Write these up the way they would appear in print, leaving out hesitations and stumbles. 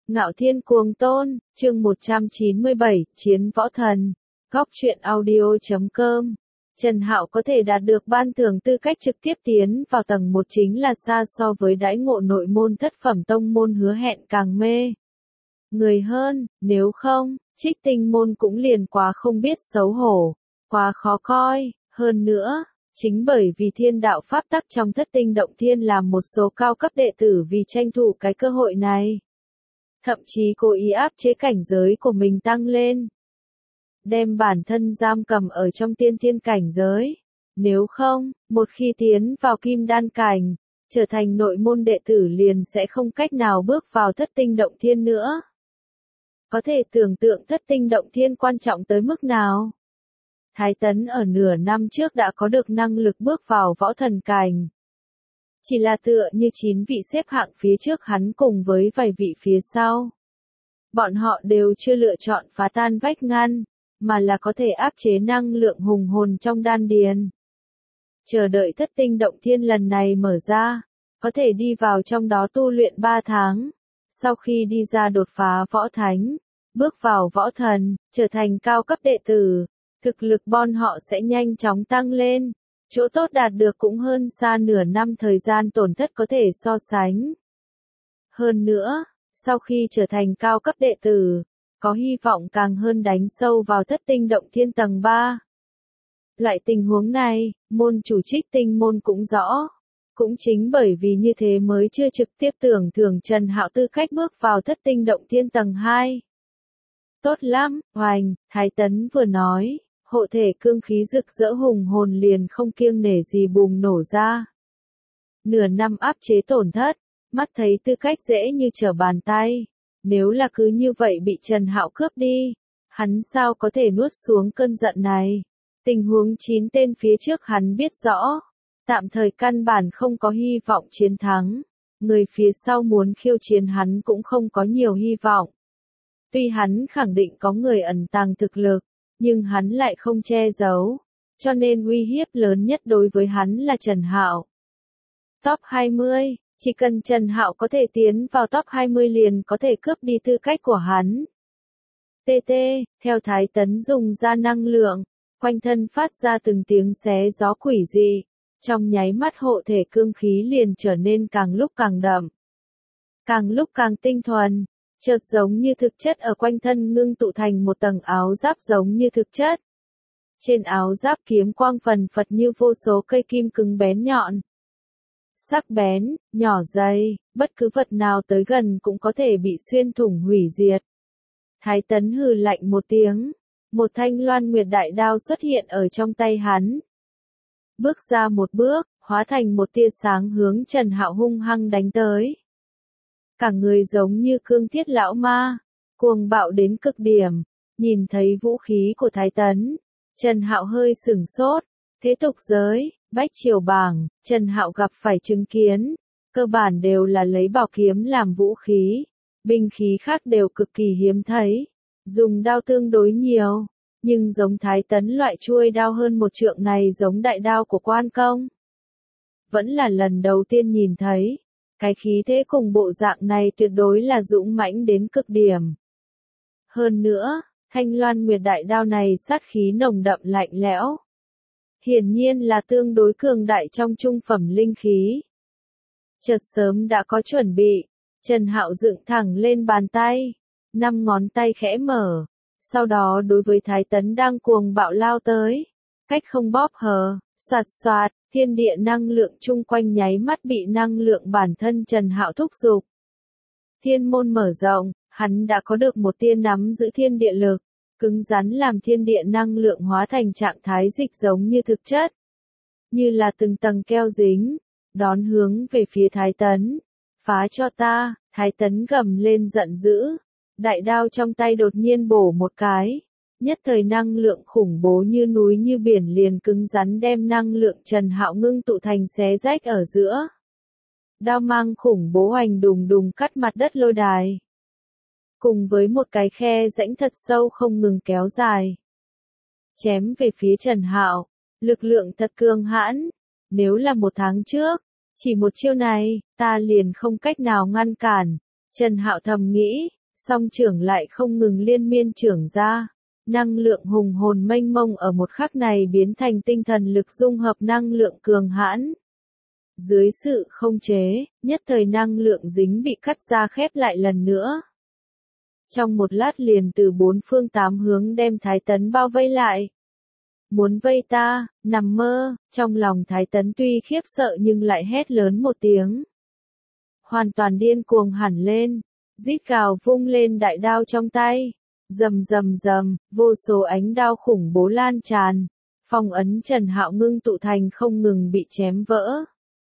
Ngạo Thiên Cuồng Tôn, chương 197, Chiến Võ Thần. Góc truyện audio.com. Trần Hạo có thể đạt được ban thưởng tư cách trực tiếp tiến vào tầng 1 chính là xa so với đãi ngộ nội môn thất phẩm tông môn hứa hẹn càng mê người hơn, nếu không, Trích Tinh môn cũng liền quá không biết xấu hổ, quá khó coi, hơn nữa. Chính bởi vì thiên đạo pháp tắc trong thất tinh động thiên làm một số cao cấp đệ tử vì tranh thủ cái cơ hội này. Thậm chí cố ý áp chế cảnh giới của mình tăng lên. Đem bản thân giam cầm ở trong tiên thiên cảnh giới. Nếu không, một khi tiến vào kim đan cảnh, trở thành nội môn đệ tử liền sẽ không cách nào bước vào thất tinh động thiên nữa. Có thể tưởng tượng thất tinh động thiên quan trọng tới mức nào? Thái Tấn ở nửa năm trước đã có được năng lực bước vào võ thần cảnh. Chỉ là tựa như 9 vị xếp hạng phía trước hắn cùng với vài vị phía sau. Bọn họ đều chưa lựa chọn phá tan vách ngăn, mà là có thể áp chế năng lượng hùng hồn trong đan điền. Chờ đợi thất tinh động thiên lần này mở ra, có thể đi vào trong đó tu luyện 3 tháng. Sau khi đi ra đột phá võ thánh, bước vào võ thần, trở thành cao cấp đệ tử, thực lực bọn họ sẽ nhanh chóng tăng lên. Chỗ tốt đạt được cũng hơn xa nửa năm thời gian tổn thất có thể so sánh. Hơn nữa, sau khi trở thành cao cấp đệ tử, có hy vọng càng hơn đánh sâu vào thất tinh động thiên tầng 3. Loại tình huống này, môn chủ Trích Tinh môn cũng rõ. Cũng chính bởi vì như thế mới chưa trực tiếp tưởng thưởng Trần Hạo tư cách bước vào thất tinh động thiên tầng 2. Tốt lắm, Hoành, Thái Tấn vừa nói. Hộ thể cương khí rực rỡ hùng hồn liền không kiêng nể gì bùng nổ ra. Nửa năm áp chế tổn thất, mắt thấy tư cách dễ như trở bàn tay. Nếu là cứ như vậy bị Trần Hạo cướp đi, hắn sao có thể nuốt xuống cơn giận này. Tình huống 9 tên phía trước hắn biết rõ. Tạm thời căn bản không có hy vọng chiến thắng. Người phía sau muốn khiêu chiến hắn cũng không có nhiều hy vọng. Tuy hắn khẳng định có người ẩn tàng thực lực, nhưng hắn lại không che giấu, cho nên uy hiếp lớn nhất đối với hắn là Trần Hạo. Top 20, chỉ cần Trần Hạo có thể tiến vào top 20 liền có thể cướp đi tư cách của hắn. TT, theo Thái Tấn dùng ra năng lượng, quanh thân phát ra từng tiếng xé gió quỷ dị, trong nháy mắt hộ thể cương khí liền trở nên càng lúc càng đậm, càng lúc càng tinh thuần. Chợt giống như thực chất ở quanh thân ngưng tụ thành một tầng áo giáp giống như thực chất. Trên áo giáp kiếm quang phần phật như vô số cây kim cứng bén nhọn. Sắc bén, nhỏ dày, bất cứ vật nào tới gần cũng có thể bị xuyên thủng hủy diệt. Thái Tấn hừ lạnh một tiếng, một thanh Loan Nguyệt đại đao xuất hiện ở trong tay hắn. Bước ra một bước, hóa thành một tia sáng hướng Trần Hạo hung hăng đánh tới. Cả người giống như cương thiết lão ma, cuồng bạo đến cực điểm, nhìn thấy vũ khí của Thái Tấn, Trần Hạo hơi sửng sốt. Thế tục giới, bách triều bảng, Trần Hạo gặp phải chứng kiến, cơ bản đều là lấy bảo kiếm làm vũ khí, binh khí khác đều cực kỳ hiếm thấy, dùng đao tương đối nhiều, nhưng giống Thái Tấn loại chuôi đao hơn 1 trượng này giống đại đao của Quan Công. Vẫn là lần đầu tiên nhìn thấy. Cái khí thế cùng bộ dạng này tuyệt đối là dũng mãnh đến cực điểm. Hơn nữa, thanh Loan Nguyệt đại đao này sát khí nồng đậm lạnh lẽo. Hiển nhiên là tương đối cường đại trong trung phẩm linh khí. Chợt sớm đã có chuẩn bị, Trần Hạo dựng thẳng lên bàn tay, 5 ngón tay khẽ mở, sau đó đối với Thái Tấn đang cuồng bạo lao tới, cách không bóp hờ, xoạt xoạt. Thiên địa năng lượng chung quanh nháy mắt bị năng lượng bản thân Trần Hạo thúc giục. Thiên môn mở rộng, hắn đã có được một tia nắm giữ thiên địa lực, cứng rắn làm thiên địa năng lượng hóa thành trạng thái dịch giống như thực chất. Như là từng tầng keo dính, đón hướng về phía Thái Tấn. Phá cho ta, Thái Tấn gầm lên giận dữ. Đại đao trong tay đột nhiên bổ một cái. Nhất thời năng lượng khủng bố như núi như biển liền cứng rắn đem năng lượng Trần Hạo ngưng tụ thành xé rách ở giữa. Đao mang khủng bố hoành đùng đùng cắt mặt đất lôi đài. Cùng với một cái khe rãnh thật sâu không ngừng kéo dài. Chém về phía Trần Hạo, lực lượng thật cường hãn. Nếu là 1 tháng trước, chỉ một chiêu này, ta liền không cách nào ngăn cản. Trần Hạo thầm nghĩ, Song trưởng lại không ngừng liên miên trưởng ra. Năng lượng hùng hồn mênh mông ở một khắc này biến thành tinh thần lực dung hợp năng lượng cường hãn. Dưới sự không chế, nhất thời năng lượng dính bị cắt ra khép lại lần nữa. Trong một lát liền từ bốn phương tám hướng đem Thái Tấn bao vây lại. Muốn vây ta, nằm mơ, trong lòng Thái Tấn tuy khiếp sợ nhưng lại hét lớn một tiếng. Hoàn toàn điên cuồng hẳn lên, rít gào vung lên đại đao trong tay. Rầm rầm rầm, vô số ánh đao khủng bố lan tràn. Phong ấn Trần Hạo ngưng tụ thành không ngừng bị chém vỡ.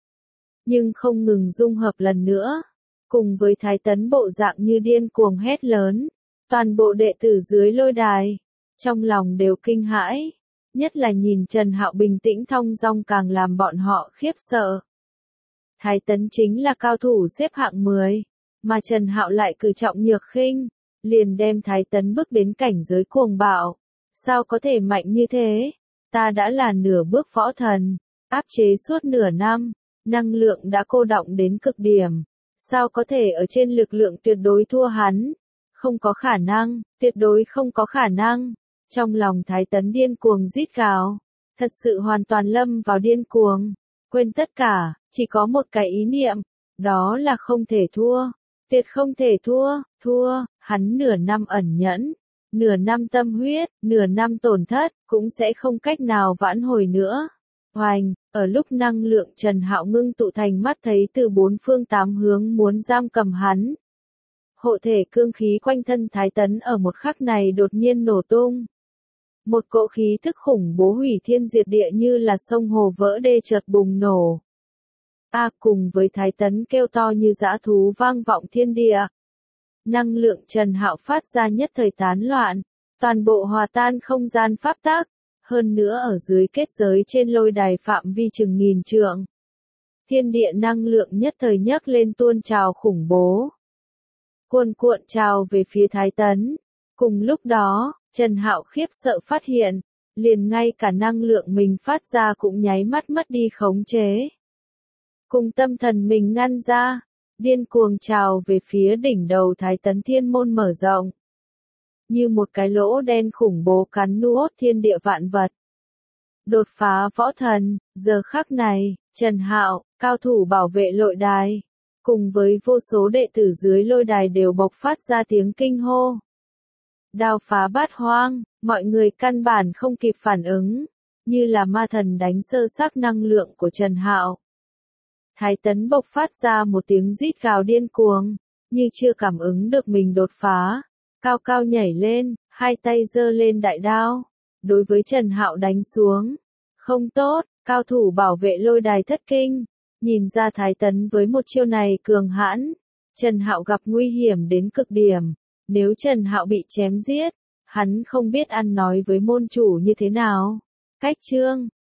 Nhưng không ngừng dung hợp lần nữa. Cùng với Thái Tấn bộ dạng như điên cuồng hét lớn. Toàn bộ đệ tử dưới lôi đài. Trong lòng đều kinh hãi. Nhất là nhìn Trần Hạo bình tĩnh thong dong càng làm bọn họ khiếp sợ. Thái Tấn chính là cao thủ xếp hạng 10. Mà Trần Hạo lại cử trọng nhược khinh. Liền đem Thái Tấn bước đến cảnh giới cuồng bạo. Sao có thể mạnh như thế? Ta đã là nửa bước võ thần. Áp chế suốt nửa năm. Năng lượng đã cô đọng đến cực điểm. Sao có thể ở trên lực lượng tuyệt đối thua hắn? Không có khả năng, tuyệt đối không có khả năng. Trong lòng Thái Tấn điên cuồng rít gào. Thật sự hoàn toàn lâm vào điên cuồng. Quên tất cả, chỉ có một cái ý niệm. Đó là không thể thua. Tuyệt không thể thua, hắn nửa năm ẩn nhẫn. Nửa năm tâm huyết, nửa năm tổn thất, cũng sẽ không cách nào vãn hồi nữa. Hoành, ở lúc năng lượng Trần Hạo ngưng tụ thành mắt thấy từ bốn phương tám hướng muốn giam cầm hắn. Hộ thể cương khí quanh thân Thái Tấn ở một khắc này đột nhiên nổ tung. Một cỗ khí thức khủng bố hủy thiên diệt địa như là sông hồ vỡ đê chợt bùng nổ. Cùng với Thái Tấn kêu to như dã thú vang vọng thiên địa. Năng lượng Trần Hạo phát ra nhất thời tán loạn, toàn bộ hòa tan không gian pháp tắc, hơn nữa ở dưới kết giới trên lôi đài phạm vi chừng nghìn trượng. Thiên địa năng lượng nhất thời nhấc lên tuôn trào khủng bố. Cuồn cuộn trào về phía Thái Tấn. Cùng lúc đó, Trần Hạo khiếp sợ phát hiện, liền ngay cả năng lượng mình phát ra cũng nháy mắt mất đi khống chế. Cùng tâm thần mình ngăn ra, điên cuồng trào về phía đỉnh đầu Thái Tấn thiên môn mở rộng. Như một cái lỗ đen khủng bố cắn nuốt thiên địa vạn vật. Đột phá võ thần, giờ khắc này, Trần Hạo, cao thủ bảo vệ lôi đài, cùng với vô số đệ tử dưới lôi đài đều bộc phát ra tiếng kinh hô. Đao phá bát hoang, mọi người căn bản không kịp phản ứng, như là ma thần đánh sơ xác năng lượng của Trần Hạo. Thái Tấn bộc phát ra một tiếng rít gào điên cuồng, như chưa cảm ứng được mình đột phá, cao cao nhảy lên, hai tay giơ lên đại đao, đối với Trần Hạo đánh xuống. Không tốt, cao thủ bảo vệ lôi đài thất kinh, nhìn ra Thái Tấn với một chiêu này cường hãn, Trần Hạo gặp nguy hiểm đến cực điểm, nếu Trần Hạo bị chém giết, hắn không biết ăn nói với môn chủ như thế nào. Cách chương